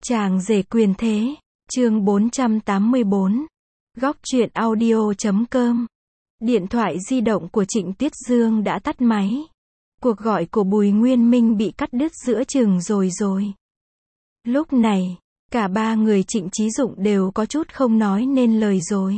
Chàng rể quyền thế, chương 484. Góc truyện audio.com. Điện thoại di động của Trịnh Tuyết Dương đã tắt máy. Cuộc gọi của Bùi Nguyên Minh bị cắt đứt giữa chừng rồi. Lúc này, cả ba người Trịnh Chí Dụng đều có chút không nói nên lời rồi.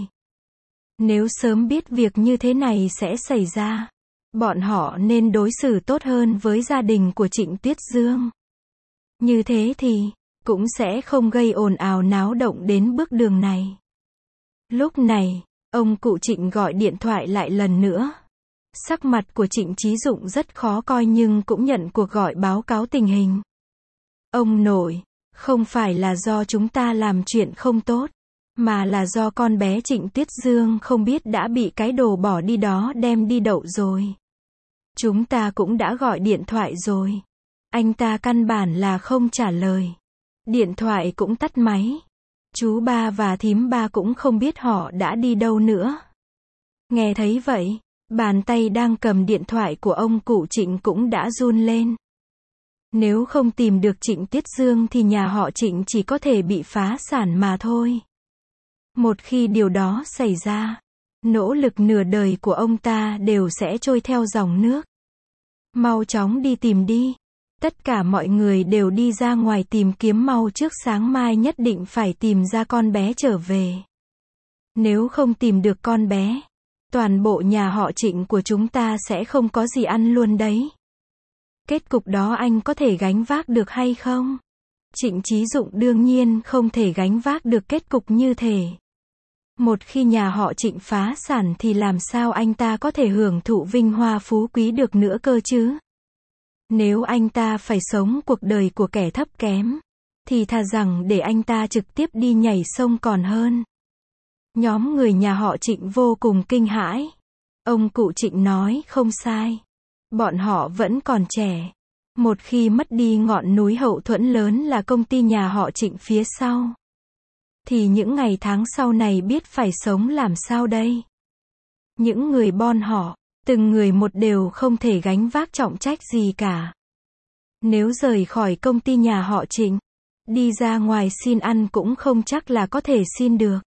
Nếu sớm biết việc như thế này sẽ xảy ra, bọn họ nên đối xử tốt hơn với gia đình của Trịnh Tuyết Dương. Như thế thì cũng sẽ không gây ồn ào náo động đến bước đường này. Lúc này, ông cụ Trịnh gọi điện thoại lại lần nữa. Sắc mặt của Trịnh Chí Dụng rất khó coi nhưng cũng nhận cuộc gọi báo cáo tình hình. Ông nội, không phải là do chúng ta làm chuyện không tốt, mà là do con bé Trịnh Tuyết Dương không biết đã bị cái đồ bỏ đi đó đem đi đậu rồi. Chúng ta cũng đã gọi điện thoại rồi. Anh ta căn bản là không trả lời. Điện thoại cũng tắt máy. Chú ba và thím ba cũng không biết họ đã đi đâu nữa. Nghe thấy vậy, bàn tay đang cầm điện thoại của ông cụ Trịnh cũng đã run lên. Nếu không tìm được Trịnh Tuyết Dương thì nhà họ Trịnh chỉ có thể bị phá sản mà thôi. Một khi điều đó xảy ra, nỗ lực nửa đời của ông ta đều sẽ trôi theo dòng nước. Mau chóng đi tìm đi. Tất cả mọi người đều đi ra ngoài tìm kiếm mau trước sáng mai nhất định phải tìm ra con bé trở về. Nếu không tìm được con bé, toàn bộ nhà họ Trịnh của chúng ta sẽ không có gì ăn luôn đấy. Kết cục đó anh có thể gánh vác được hay không? Trịnh Chí Dụng đương nhiên không thể gánh vác được kết cục như thế. Một khi nhà họ Trịnh phá sản thì làm sao anh ta có thể hưởng thụ vinh hoa phú quý được nữa cơ chứ? Nếu anh ta phải sống cuộc đời của kẻ thấp kém, thì thà rằng để anh ta trực tiếp đi nhảy sông còn hơn. Nhóm người nhà họ Trịnh vô cùng kinh hãi. Ông cụ Trịnh nói không sai. Bọn họ vẫn còn trẻ. Một khi mất đi ngọn núi hậu thuẫn lớn là công ty nhà họ Trịnh phía sau, thì những ngày tháng sau này biết phải sống làm sao đây? Những người bon họ, từng người một đều không thể gánh vác trọng trách gì cả. Nếu rời khỏi công ty nhà họ Trịnh, đi ra ngoài xin ăn cũng không chắc là có thể xin được.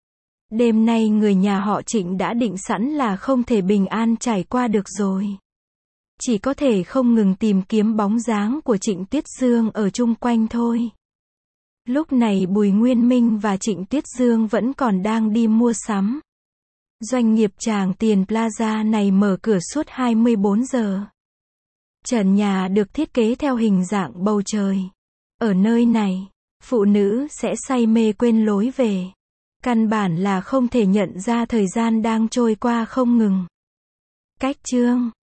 Đêm nay người nhà họ Trịnh đã định sẵn là không thể bình an trải qua được rồi. Chỉ có thể không ngừng tìm kiếm bóng dáng của Trịnh Tuyết Dương ở chung quanh thôi. Lúc này Bùi Nguyên Minh và Trịnh Tuyết Dương vẫn còn đang đi mua sắm. Doanh nghiệp Tràng Tiền Plaza này mở cửa suốt 24 giờ. Trần nhà được thiết kế theo hình dạng bầu trời. Ở nơi này, phụ nữ sẽ say mê quên lối về. Căn bản là không thể nhận ra thời gian đang trôi qua không ngừng. Cách chương